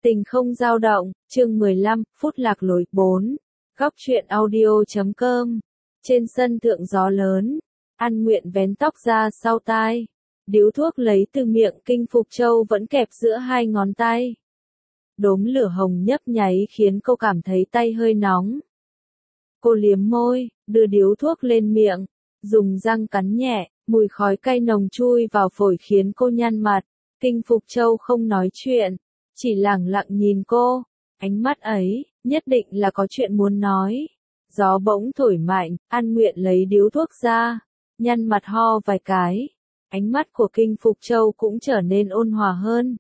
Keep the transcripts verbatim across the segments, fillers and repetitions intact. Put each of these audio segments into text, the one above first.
Tình không dao động, chương mười lăm, phút lạc lối bốn. Góc truyện audio chấm com. Trên sân thượng gió lớn, An Nguyện vén tóc ra sau tai. Điếu thuốc lấy từ miệng Kinh Phục Châu vẫn kẹp giữa hai ngón tay. Đốm lửa hồng nhấp nháy khiến cô cảm thấy tay hơi nóng. Cô liếm môi, đưa điếu thuốc lên miệng, dùng răng cắn nhẹ, mùi khói cay nồng chui vào phổi khiến cô nhăn mặt. Kinh Phục Châu không nói chuyện, chỉ lẳng lặng nhìn cô, ánh mắt ấy, nhất định là có chuyện muốn nói. Gió bỗng thổi mạnh, An Nguyện lấy điếu thuốc ra, nhăn mặt ho vài cái. Ánh mắt của Kinh Phục Châu cũng trở nên ôn hòa hơn.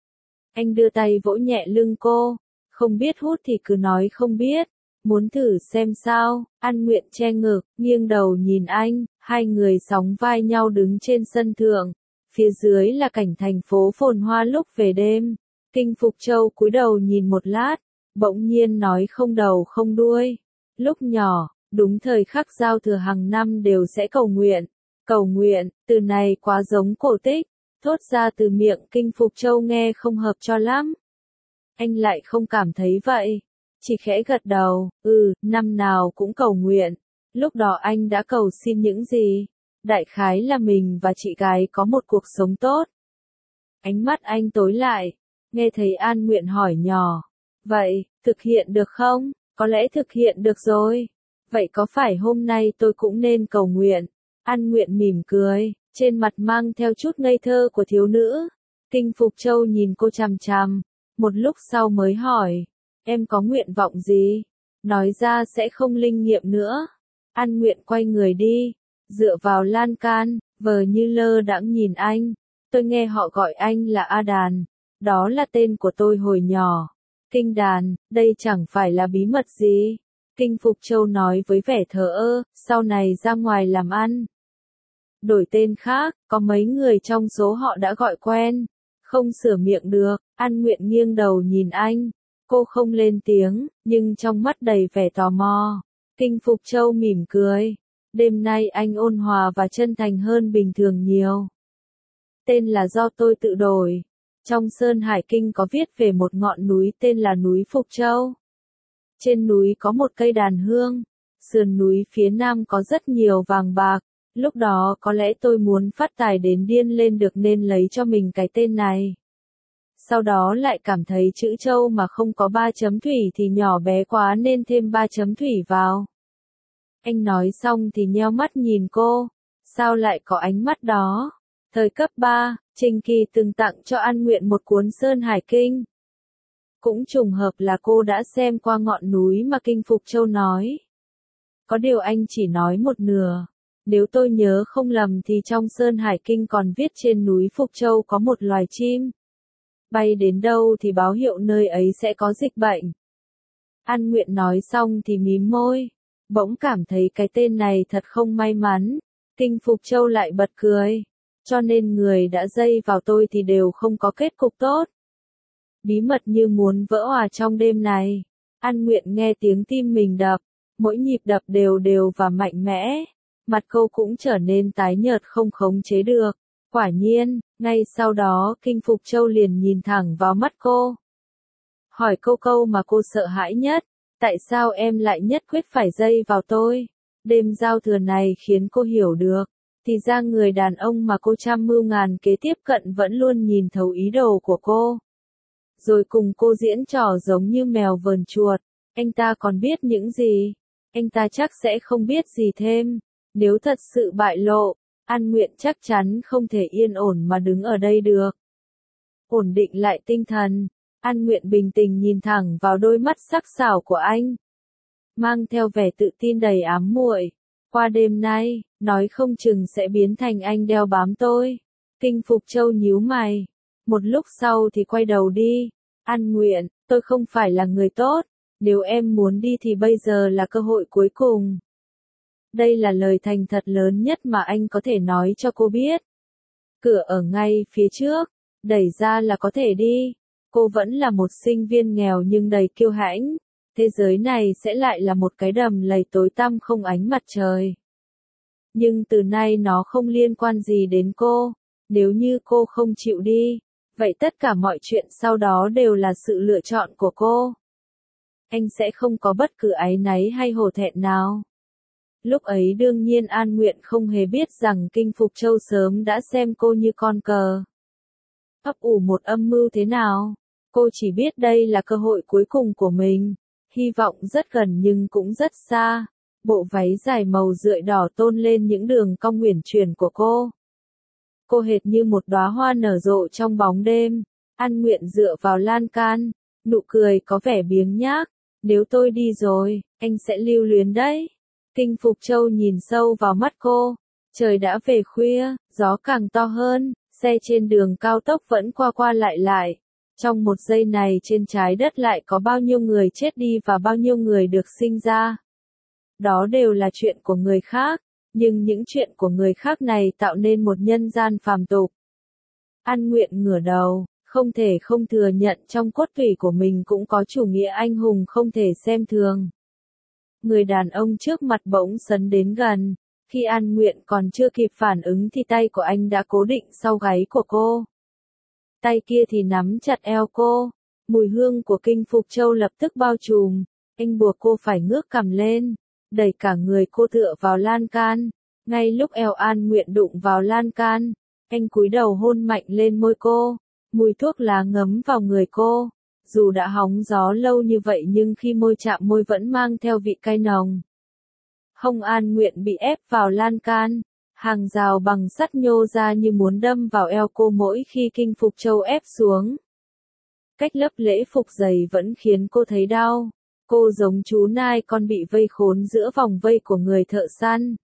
Anh đưa tay vỗ nhẹ lưng cô, không biết hút thì cứ nói không biết, muốn thử xem sao. An Nguyện che ngực, nghiêng đầu nhìn anh, hai người sóng vai nhau đứng trên sân thượng. Phía dưới là cảnh thành phố phồn hoa lúc về đêm. Kinh Phục Châu cúi đầu nhìn một lát, bỗng nhiên nói không đầu không đuôi. Lúc nhỏ, đúng thời khắc giao thừa hàng năm đều sẽ cầu nguyện. Cầu nguyện, từ này quá giống cổ tích, thốt ra từ miệng Kinh Phục Châu nghe không hợp cho lắm. Anh lại không cảm thấy vậy, chỉ khẽ gật đầu, ừ, năm nào cũng cầu nguyện. Lúc đó anh đã cầu xin những gì? Đại khái là mình và chị gái có một cuộc sống tốt. Ánh mắt anh tối lại, nghe thấy An Nguyện hỏi nhỏ. Vậy, thực hiện được không? Có lẽ thực hiện được rồi. Vậy có phải hôm nay tôi cũng nên cầu nguyện? An Nguyện mỉm cười, trên mặt mang theo chút ngây thơ của thiếu nữ. Kinh Phục Châu nhìn cô chằm chằm, một lúc sau mới hỏi, em có nguyện vọng gì? Nói ra sẽ không linh nghiệm nữa. An Nguyện quay người đi, dựa vào lan can, vờ như lơ đãng nhìn anh. Tôi nghe họ gọi anh là A Đàn, đó là tên của tôi hồi nhỏ. Kinh Đàn, đây chẳng phải là bí mật gì. Kinh Phục Châu nói với vẻ thờ ơ, sau này ra ngoài làm ăn. Đổi tên khác, có mấy người trong số họ đã gọi quen. Không sửa miệng được. An Nguyện nghiêng đầu nhìn anh. Cô không lên tiếng, nhưng trong mắt đầy vẻ tò mò. Kinh Phục Châu mỉm cười. Đêm nay anh ôn hòa và chân thành hơn bình thường nhiều. Tên là do tôi tự đổi. Trong Sơn Hải Kinh có viết về một ngọn núi tên là núi Phục Châu. Trên núi có một cây đàn hương. Sườn núi phía nam có rất nhiều vàng bạc. Lúc đó có lẽ tôi muốn phát tài đến điên lên được nên lấy cho mình cái tên này. Sau đó lại cảm thấy chữ Châu mà không có ba chấm thủy thì nhỏ bé quá nên thêm ba chấm thủy vào. Anh nói xong thì nheo mắt nhìn cô. Sao lại có ánh mắt đó? Thời cấp ba, Trình Kỳ từng tặng cho An Nguyện một cuốn Sơn Hải Kinh. Cũng trùng hợp là cô đã xem qua ngọn núi mà Kinh Phục Châu nói. Có điều anh chỉ nói một nửa. Nếu tôi nhớ không lầm thì trong Sơn Hải Kinh còn viết trên núi Phục Châu có một loài chim. Bay đến đâu thì báo hiệu nơi ấy sẽ có dịch bệnh. An Nguyện nói xong thì mím môi. Bỗng cảm thấy cái tên này thật không may mắn. Kinh Phục Châu lại bật cười. Cho nên người đã dây vào tôi thì đều không có kết cục tốt. Bí mật như muốn vỡ òa trong đêm này. An Nguyện nghe tiếng tim mình đập. Mỗi nhịp đập đều đều và mạnh mẽ. Mặt cô cũng trở nên tái nhợt không khống chế được. Quả nhiên, ngay sau đó Kinh Phục Châu liền nhìn thẳng vào mắt cô. Hỏi câu câu mà cô sợ hãi nhất. Tại sao em lại nhất quyết phải dây vào tôi? Đêm giao thừa này khiến cô hiểu được. Thì ra người đàn ông mà cô trăm mưu ngàn kế tiếp cận vẫn luôn nhìn thấu ý đồ của cô. Rồi cùng cô diễn trò giống như mèo vờn chuột. Anh ta còn biết những gì? Anh ta chắc sẽ không biết gì thêm. Nếu thật sự bại lộ, An Nguyện chắc chắn không thể yên ổn mà đứng ở đây được. Ổn định lại tinh thần, An Nguyện bình tĩnh nhìn thẳng vào đôi mắt sắc sảo của anh. Mang theo vẻ tự tin đầy ám muội. Qua đêm nay, nói không chừng sẽ biến thành anh đeo bám tôi. Kinh Phục Châu nhíu mày. Một lúc sau thì quay đầu đi. An Nguyện, tôi không phải là người tốt. Nếu em muốn đi thì bây giờ là cơ hội cuối cùng. Đây là lời thành thật lớn nhất mà anh có thể nói cho cô biết. Cửa ở ngay phía trước, đẩy ra là có thể đi. Cô vẫn là một sinh viên nghèo nhưng đầy kiêu hãnh. Thế giới này sẽ lại là một cái đầm lầy tối tăm không ánh mặt trời. Nhưng từ nay nó không liên quan gì đến cô. Nếu như cô không chịu đi, vậy tất cả mọi chuyện sau đó đều là sự lựa chọn của cô. Anh sẽ không có bất cứ áy náy hay hổ thẹn nào. Lúc ấy đương nhiên An Nguyện không hề biết rằng Kinh Phục Châu sớm đã xem cô như con cờ. Ấp ủ một âm mưu thế nào? Cô chỉ biết đây là cơ hội cuối cùng của mình. Hy vọng rất gần nhưng cũng rất xa. Bộ váy dài màu rượi đỏ tôn lên những đường cong uyển chuyển của cô. Cô hệt như một đóa hoa nở rộ trong bóng đêm. An Nguyện dựa vào lan can, nụ cười có vẻ biếng nhác. Nếu tôi đi rồi, anh sẽ lưu luyến đấy. Kinh Phục Châu nhìn sâu vào mắt cô. Trời đã về khuya, gió càng to hơn, xe trên đường cao tốc vẫn qua qua lại lại. Trong một giây này trên trái đất lại có bao nhiêu người chết đi và bao nhiêu người được sinh ra. Đó đều là chuyện của người khác, nhưng những chuyện của người khác này tạo nên một nhân gian phàm tục. An Nguyện ngửa đầu, không thể không thừa nhận trong cốt tủy của mình cũng có chủ nghĩa anh hùng không thể xem thường. Người đàn ông trước mặt bỗng sấn đến gần, khi An Nguyện còn chưa kịp phản ứng thì tay của anh đã cố định sau gáy của cô. Tay kia thì nắm chặt eo cô, mùi hương của Kinh Phục Châu lập tức bao trùm, anh buộc cô phải ngước cằm lên, đẩy cả người cô tựa vào lan can. Ngay lúc eo An Nguyện đụng vào lan can, anh cúi đầu hôn mạnh lên môi cô, mùi thuốc lá ngấm vào người cô. Dù đã hóng gió lâu như vậy nhưng khi môi chạm môi vẫn mang theo vị cay nồng. Hông An Nguyện bị ép vào lan can, hàng rào bằng sắt nhô ra như muốn đâm vào eo cô mỗi khi Kinh Phục Châu ép xuống. Cách lớp lễ phục dày vẫn khiến cô thấy đau. Cô giống chú nai con bị vây khốn giữa vòng vây của người thợ săn.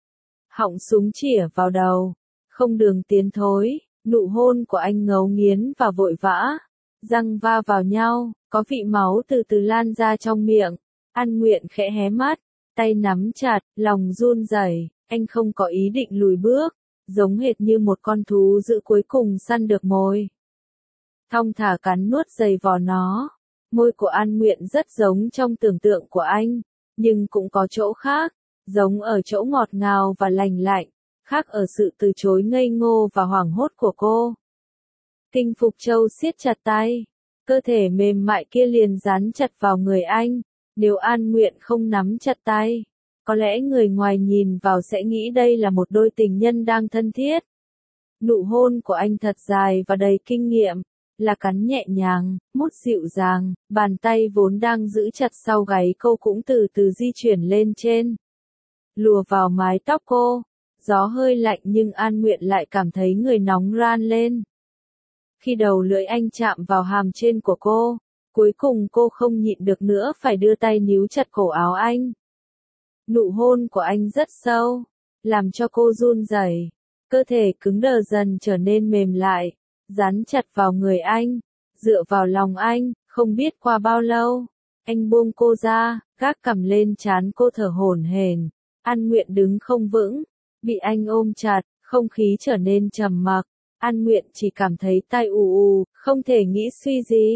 Họng súng chĩa vào đầu, không đường tiến thối, nụ hôn của anh ngấu nghiến và vội vã. Răng va vào nhau, có vị máu từ từ lan ra trong miệng. An Nguyện khẽ hé mắt, tay nắm chặt, lòng run rẩy. Anh không có ý định lùi bước, giống hệt như một con thú dữ cuối cùng săn được mồi. Thong thả cắn nuốt dày vò nó. Môi của An Nguyện rất giống trong tưởng tượng của anh, nhưng cũng có chỗ khác, giống ở chỗ ngọt ngào và lành lạnh, khác ở sự từ chối ngây ngô và hoảng hốt của cô. Kinh Phục Châu siết chặt tay, cơ thể mềm mại kia liền dán chặt vào người anh. Nếu An Nguyện không nắm chặt tay, có lẽ người ngoài nhìn vào sẽ nghĩ đây là một đôi tình nhân đang thân thiết. Nụ hôn của anh thật dài và đầy kinh nghiệm, là cắn nhẹ nhàng, mút dịu dàng, bàn tay vốn đang giữ chặt sau gáy cô cũng từ từ di chuyển lên trên. Lùa vào mái tóc cô, gió hơi lạnh nhưng An Nguyện lại cảm thấy người nóng ran lên. Khi đầu lưỡi anh chạm vào hàm trên của cô, cuối cùng cô không nhịn được nữa phải đưa tay níu chặt cổ áo anh. Nụ hôn của anh rất sâu, làm cho cô run rẩy, cơ thể cứng đờ dần trở nên mềm lại, dán chặt vào người anh, dựa vào lòng anh. Không biết qua bao lâu, anh buông cô ra, gác cằm lên trán cô thở hổn hển. An Nguyện đứng không vững, bị anh ôm chặt, không khí trở nên trầm mặc. An Nguyện chỉ cảm thấy tai ù ù, không thể nghĩ suy gì.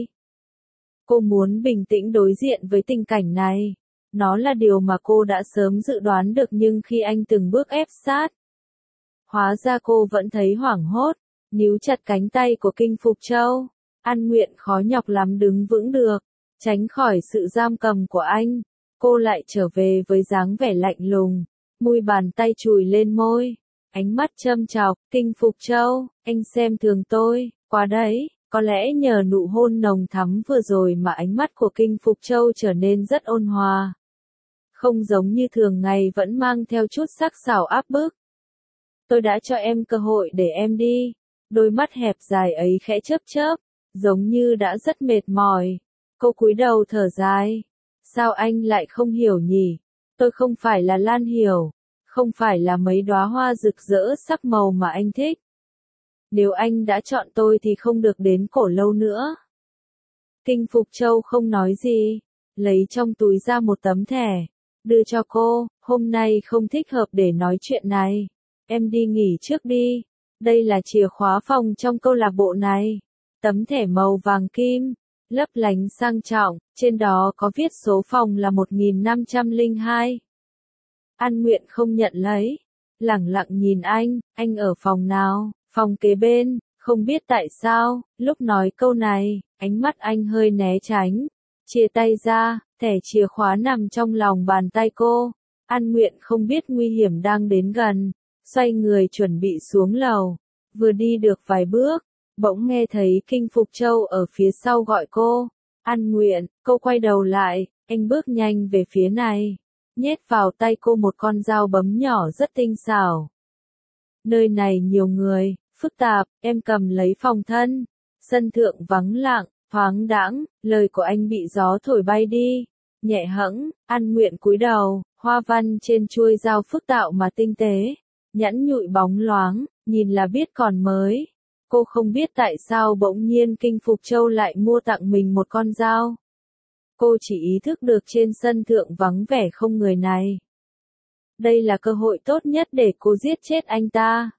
Cô muốn bình tĩnh đối diện với tình cảnh này. Nó là điều mà cô đã sớm dự đoán được nhưng khi anh từng bước ép sát, hóa ra cô vẫn thấy hoảng hốt, níu chặt cánh tay của Kinh Phục Châu. An Nguyện khó nhọc lắm đứng vững được, tránh khỏi sự giam cầm của anh. Cô lại trở về với dáng vẻ lạnh lùng, môi bàn tay chùi lên môi, ánh mắt châm chọc. Kinh Phục Châu, anh xem thường tôi, quá đấy. Có lẽ nhờ nụ hôn nồng thắm vừa rồi mà ánh mắt của Kinh Phục Châu trở nên rất ôn hòa. Không giống như thường ngày vẫn mang theo chút sắc sảo áp bức. Tôi đã cho em cơ hội để em đi. Đôi mắt hẹp dài ấy khẽ chớp chớp, giống như đã rất mệt mỏi. Cô cúi đầu thở dài. Sao anh lại không hiểu nhỉ? Tôi không phải là Lan Hiểu, không phải là mấy đóa hoa rực rỡ sắc màu mà anh thích. Nếu anh đã chọn tôi thì không được đến cổ lâu nữa. Kinh Phục Châu không nói gì, lấy trong túi ra một tấm thẻ, đưa cho cô. Hôm nay không thích hợp để nói chuyện này. Em đi nghỉ trước đi. Đây là chìa khóa phòng trong câu lạc bộ này. Tấm thẻ màu vàng kim, lấp lánh sang trọng, trên đó có viết số phòng là một nghìn năm trăm lẻ hai. An Nguyện không nhận lấy, lẳng lặng nhìn anh. Anh ở phòng nào? Phòng kế bên. Không biết tại sao, lúc nói câu này, ánh mắt anh hơi né tránh. Chia tay ra, thẻ chìa khóa nằm trong lòng bàn tay cô. An Nguyện không biết nguy hiểm đang đến gần, xoay người chuẩn bị xuống lầu. Vừa đi được vài bước, bỗng nghe thấy Kinh Phục Châu ở phía sau gọi cô. An Nguyện, cô quay đầu lại, anh bước nhanh về phía này, nhét vào tay cô một con dao bấm nhỏ rất tinh xảo. Nơi này nhiều người, phức tạp, em cầm lấy phòng thân. Sân thượng vắng lặng, thoáng đãng, lời của anh bị gió thổi bay đi. Nhẹ hẫng, An Nguyện cúi đầu, hoa văn trên chuôi dao phức tạo mà tinh tế, nhẵn nhụi bóng loáng, nhìn là biết còn mới. Cô không biết tại sao bỗng nhiên Kinh Phục Châu lại mua tặng mình một con dao. Cô chỉ ý thức được trên sân thượng vắng vẻ không người này. Đây là cơ hội tốt nhất để cô giết chết anh ta.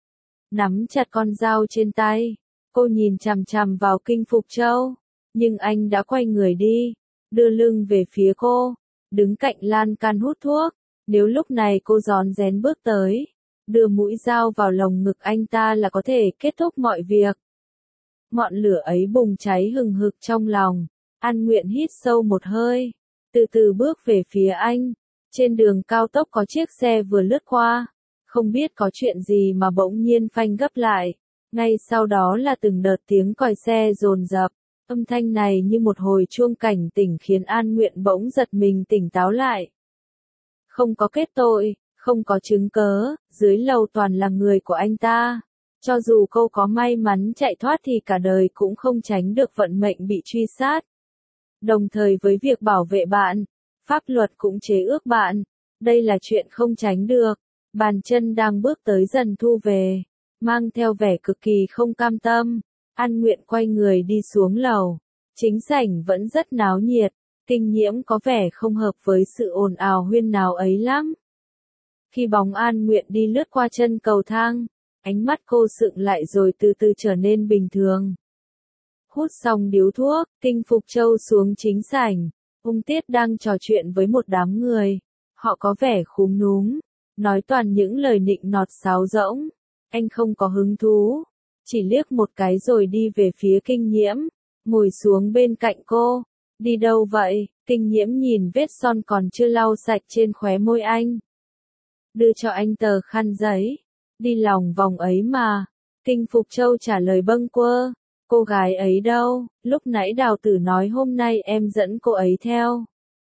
Nắm chặt con dao trên tay, cô nhìn chằm chằm vào Kinh Phục Châu, nhưng anh đã quay người đi, đưa lưng về phía cô, đứng cạnh lan can hút thuốc. Nếu lúc này cô rón rén bước tới, đưa mũi dao vào lồng ngực anh ta là có thể kết thúc mọi việc. Ngọn lửa ấy bùng cháy hừng hực trong lòng. An Nguyện hít sâu một hơi, từ từ bước về phía anh. Trên đường cao tốc có chiếc xe vừa lướt qua, không biết có chuyện gì mà bỗng nhiên phanh gấp lại. Ngay sau đó là từng đợt tiếng còi xe dồn dập. Âm thanh này như một hồi chuông cảnh tỉnh khiến An Nguyện bỗng giật mình tỉnh táo lại. Không có kết tội, không có chứng cớ, dưới lầu toàn là người của anh ta. Cho dù cô có may mắn chạy thoát thì cả đời cũng không tránh được vận mệnh bị truy sát. Đồng thời với việc bảo vệ bạn, pháp luật cũng chế ước bạn. Đây là chuyện không tránh được. Bàn chân đang bước tới dần thu về, mang theo vẻ cực kỳ không cam tâm. An Nguyện quay người đi xuống lầu. Chính sảnh vẫn rất náo nhiệt. Kinh Nhiễm có vẻ không hợp với sự ồn ào huyên náo ấy lắm. Khi bóng An Nguyện đi lướt qua chân cầu thang, ánh mắt cô sượng lại rồi từ từ trở nên bình thường. Hút xong điếu thuốc, Kinh Phục Châu xuống chính sảnh. Ung Tiết đang trò chuyện với một đám người. Họ có vẻ khúm núm, nói toàn những lời nịnh nọt sáo rỗng. Anh không có hứng thú, chỉ liếc một cái rồi đi về phía Kinh Nhiễm, ngồi xuống bên cạnh cô. Đi đâu vậy? Kinh Nhiễm nhìn vết son còn chưa lau sạch trên khóe môi anh. Đưa cho anh tờ khăn giấy. Đi lòng vòng ấy mà. Kinh Phục Châu trả lời bâng quơ. Cô gái ấy đâu? Lúc nãy Đào Tử nói hôm nay em dẫn cô ấy theo.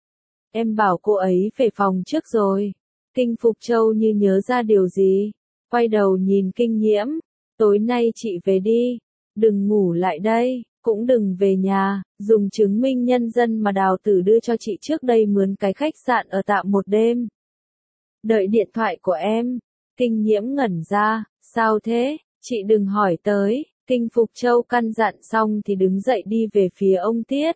Em bảo cô ấy về phòng trước rồi. Kinh Phục Châu như nhớ ra điều gì, quay đầu nhìn Kinh Nhiễm. Tối nay chị về đi, đừng ngủ lại đây, cũng đừng về nhà, dùng chứng minh nhân dân mà Đào Tử đưa cho chị trước đây mướn cái khách sạn ở tạm một đêm. Đợi điện thoại của em. Kinh Nhiễm ngẩn ra, sao thế, chị đừng hỏi tới. Kinh Phục Châu căn dặn xong thì đứng dậy đi về phía ông Tiết.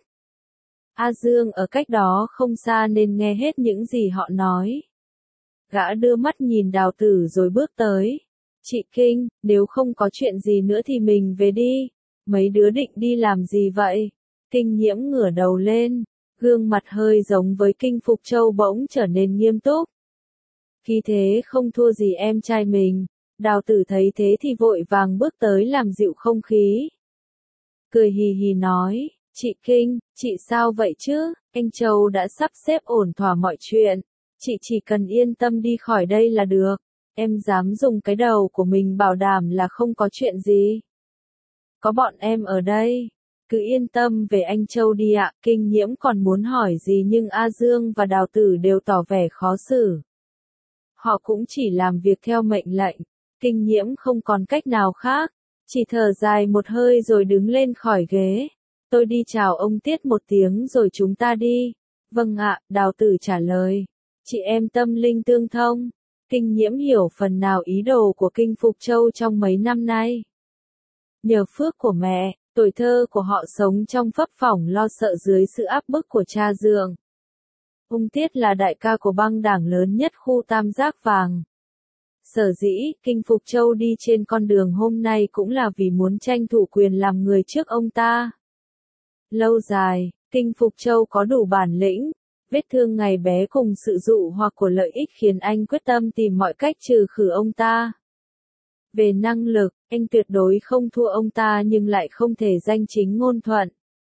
A Dương ở cách đó không xa nên nghe hết những gì họ nói. Gã đưa mắt nhìn Đào Tử rồi bước tới. Chị Kinh, nếu không có chuyện gì nữa thì mình về đi. Mấy đứa định đi làm gì vậy? Kinh Nhiễm ngửa đầu lên, gương mặt hơi giống với Kinh Phục Châu bỗng trở nên nghiêm túc. Khi thế không thua gì em trai mình. Đào Tử thấy thế thì vội vàng bước tới làm dịu không khí. Cười hì hì nói, chị Kinh, chị sao vậy chứ? Anh Châu đã sắp xếp ổn thỏa mọi chuyện. Chị chỉ cần yên tâm đi khỏi đây là được. Em dám dùng cái đầu của mình bảo đảm là không có chuyện gì. Có bọn em ở đây. Cứ yên tâm về anh Châu đi ạ. Kinh Nhiễm còn muốn hỏi gì nhưng A Dương và Đào Tử đều tỏ vẻ khó xử. Họ cũng chỉ làm việc theo mệnh lệnh. Kinh Nhiễm không còn cách nào khác. Chỉ thở dài một hơi rồi đứng lên khỏi ghế. Tôi đi chào ông Tiết một tiếng rồi chúng ta đi. Vâng ạ, Đào Tử trả lời. Chị em tâm linh tương thông. Kinh Nhiễm hiểu phần nào ý đồ của Kinh Phục Châu trong mấy năm nay. Nhờ phước của mẹ, tuổi thơ của họ sống trong phấp phỏng lo sợ dưới sự áp bức của cha dượng. Ung Tiết là đại ca của băng đảng lớn nhất khu Tam Giác Vàng. Sở dĩ, Kinh Phục Châu đi trên con đường hôm nay cũng là vì muốn tranh thủ quyền làm người trước ông ta. Lâu dài, Kinh Phục Châu có đủ bản lĩnh, vết thương ngày bé cùng sự dụ hoặc của lợi ích khiến anh quyết tâm tìm mọi cách trừ khử ông ta. Về năng lực, anh tuyệt đối không thua ông ta nhưng lại không thể danh chính ngôn thuận.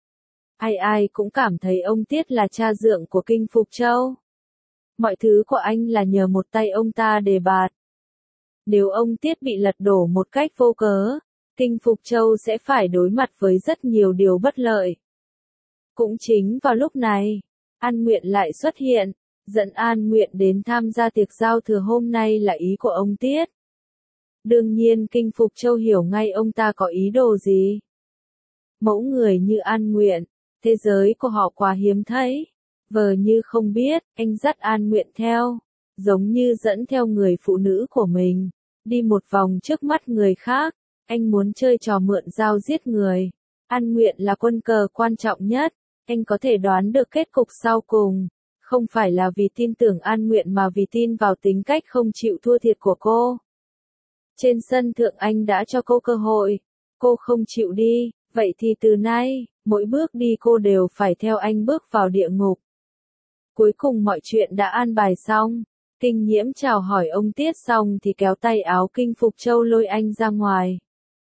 Ai ai cũng cảm thấy ông Tiết là cha dượng của Kinh Phục Châu. Mọi thứ của anh là nhờ một tay ông ta đề bạt. Nếu ông Tiết bị lật đổ một cách vô cớ, Kinh Phục Châu sẽ phải đối mặt với rất nhiều điều bất lợi. Cũng chính vào lúc này, An Nguyện lại xuất hiện, dẫn An Nguyện đến tham gia tiệc giao thừa hôm nay là ý của ông Tiết. Đương nhiên Kinh Phục Châu hiểu ngay ông ta có ý đồ gì. Mẫu người như An Nguyện, thế giới của họ quá hiếm thấy. Vờ như không biết, anh dắt An Nguyện theo, giống như dẫn theo người phụ nữ của mình, đi một vòng trước mắt người khác. Anh muốn chơi trò mượn dao giết người. An Nguyện là quân cờ quan trọng nhất. Anh có thể đoán được kết cục sau cùng. Không phải là vì tin tưởng An Nguyện mà vì tin vào tính cách không chịu thua thiệt của cô. Trên sân thượng anh đã cho cô cơ hội. Cô không chịu đi, vậy thì từ nay, mỗi bước đi cô đều phải theo anh bước vào địa ngục. Cuối cùng mọi chuyện đã an bài xong. Kinh Nhiễm chào hỏi ông Tiết xong thì kéo tay áo Kinh Phục Châu lôi anh ra ngoài.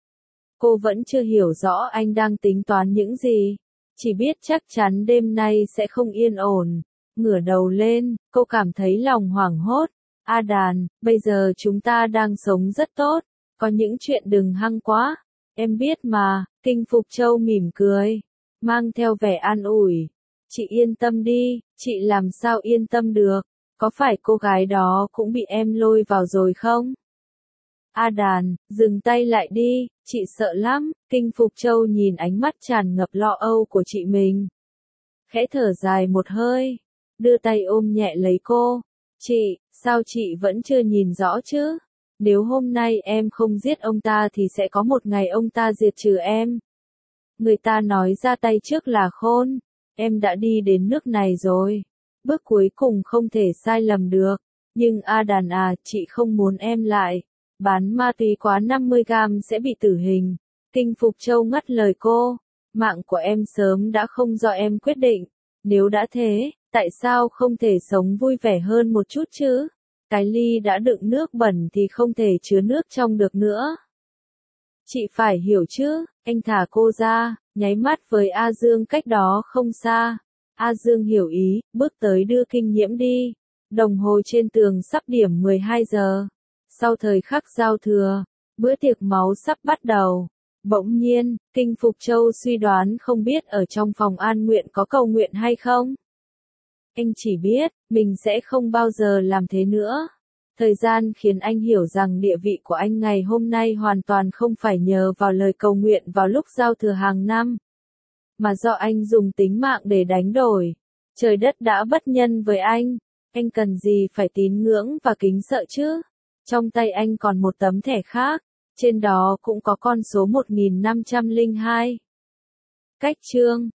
Cô vẫn chưa hiểu rõ anh đang tính toán những gì. Chỉ biết chắc chắn đêm nay sẽ không yên ổn. Ngửa đầu lên, cô cảm thấy lòng hoảng hốt. A Đàn, bây giờ chúng ta đang sống rất tốt. Có những chuyện đừng hăng quá. Em biết mà, Kinh Phục Châu mỉm cười. Mang theo vẻ an ủi. Chị yên tâm đi, chị làm sao yên tâm được. Có phải cô gái đó cũng bị em lôi vào rồi không? A Đàn, dừng tay lại đi, chị sợ lắm. Kinh Phục Châu nhìn ánh mắt tràn ngập lo âu của chị mình. Khẽ thở dài một hơi, đưa tay ôm nhẹ lấy cô. Chị, sao chị vẫn chưa nhìn rõ chứ? Nếu hôm nay em không giết ông ta thì sẽ có một ngày ông ta diệt trừ em. Người ta nói ra tay trước là khôn. Em đã đi đến nước này rồi. Bước cuối cùng không thể sai lầm được. Nhưng A Đàn à, chị không muốn em lại. Bán ma túy quá năm mươi gam sẽ bị tử hình. Kinh Phục Châu ngắt lời cô. Mạng của em sớm đã không do em quyết định. Nếu đã thế, tại sao không thể sống vui vẻ hơn một chút chứ? Cái ly đã đựng nước bẩn thì không thể chứa nước trong được nữa. Chị phải hiểu chứ, anh thả cô ra, nháy mắt với A Dương cách đó không xa. A Dương hiểu ý, bước tới đưa Kinh Nhiễm đi. Đồng hồ trên tường sắp điểm mười hai giờ. Sau thời khắc giao thừa, bữa tiệc máu sắp bắt đầu. Bỗng nhiên, Kinh Phục Châu suy đoán không biết ở trong phòng An Nguyện có cầu nguyện hay không. Anh chỉ biết, mình sẽ không bao giờ làm thế nữa. Thời gian khiến anh hiểu rằng địa vị của anh ngày hôm nay hoàn toàn không phải nhờ vào lời cầu nguyện vào lúc giao thừa hàng năm, mà do anh dùng tính mạng để đánh đổi. Trời đất đã bất nhân với anh, anh cần gì phải tín ngưỡng và kính sợ chứ? Trong tay anh còn một tấm thẻ khác, trên đó cũng có con số một nghìn năm trăm lẻ hai. Cách chương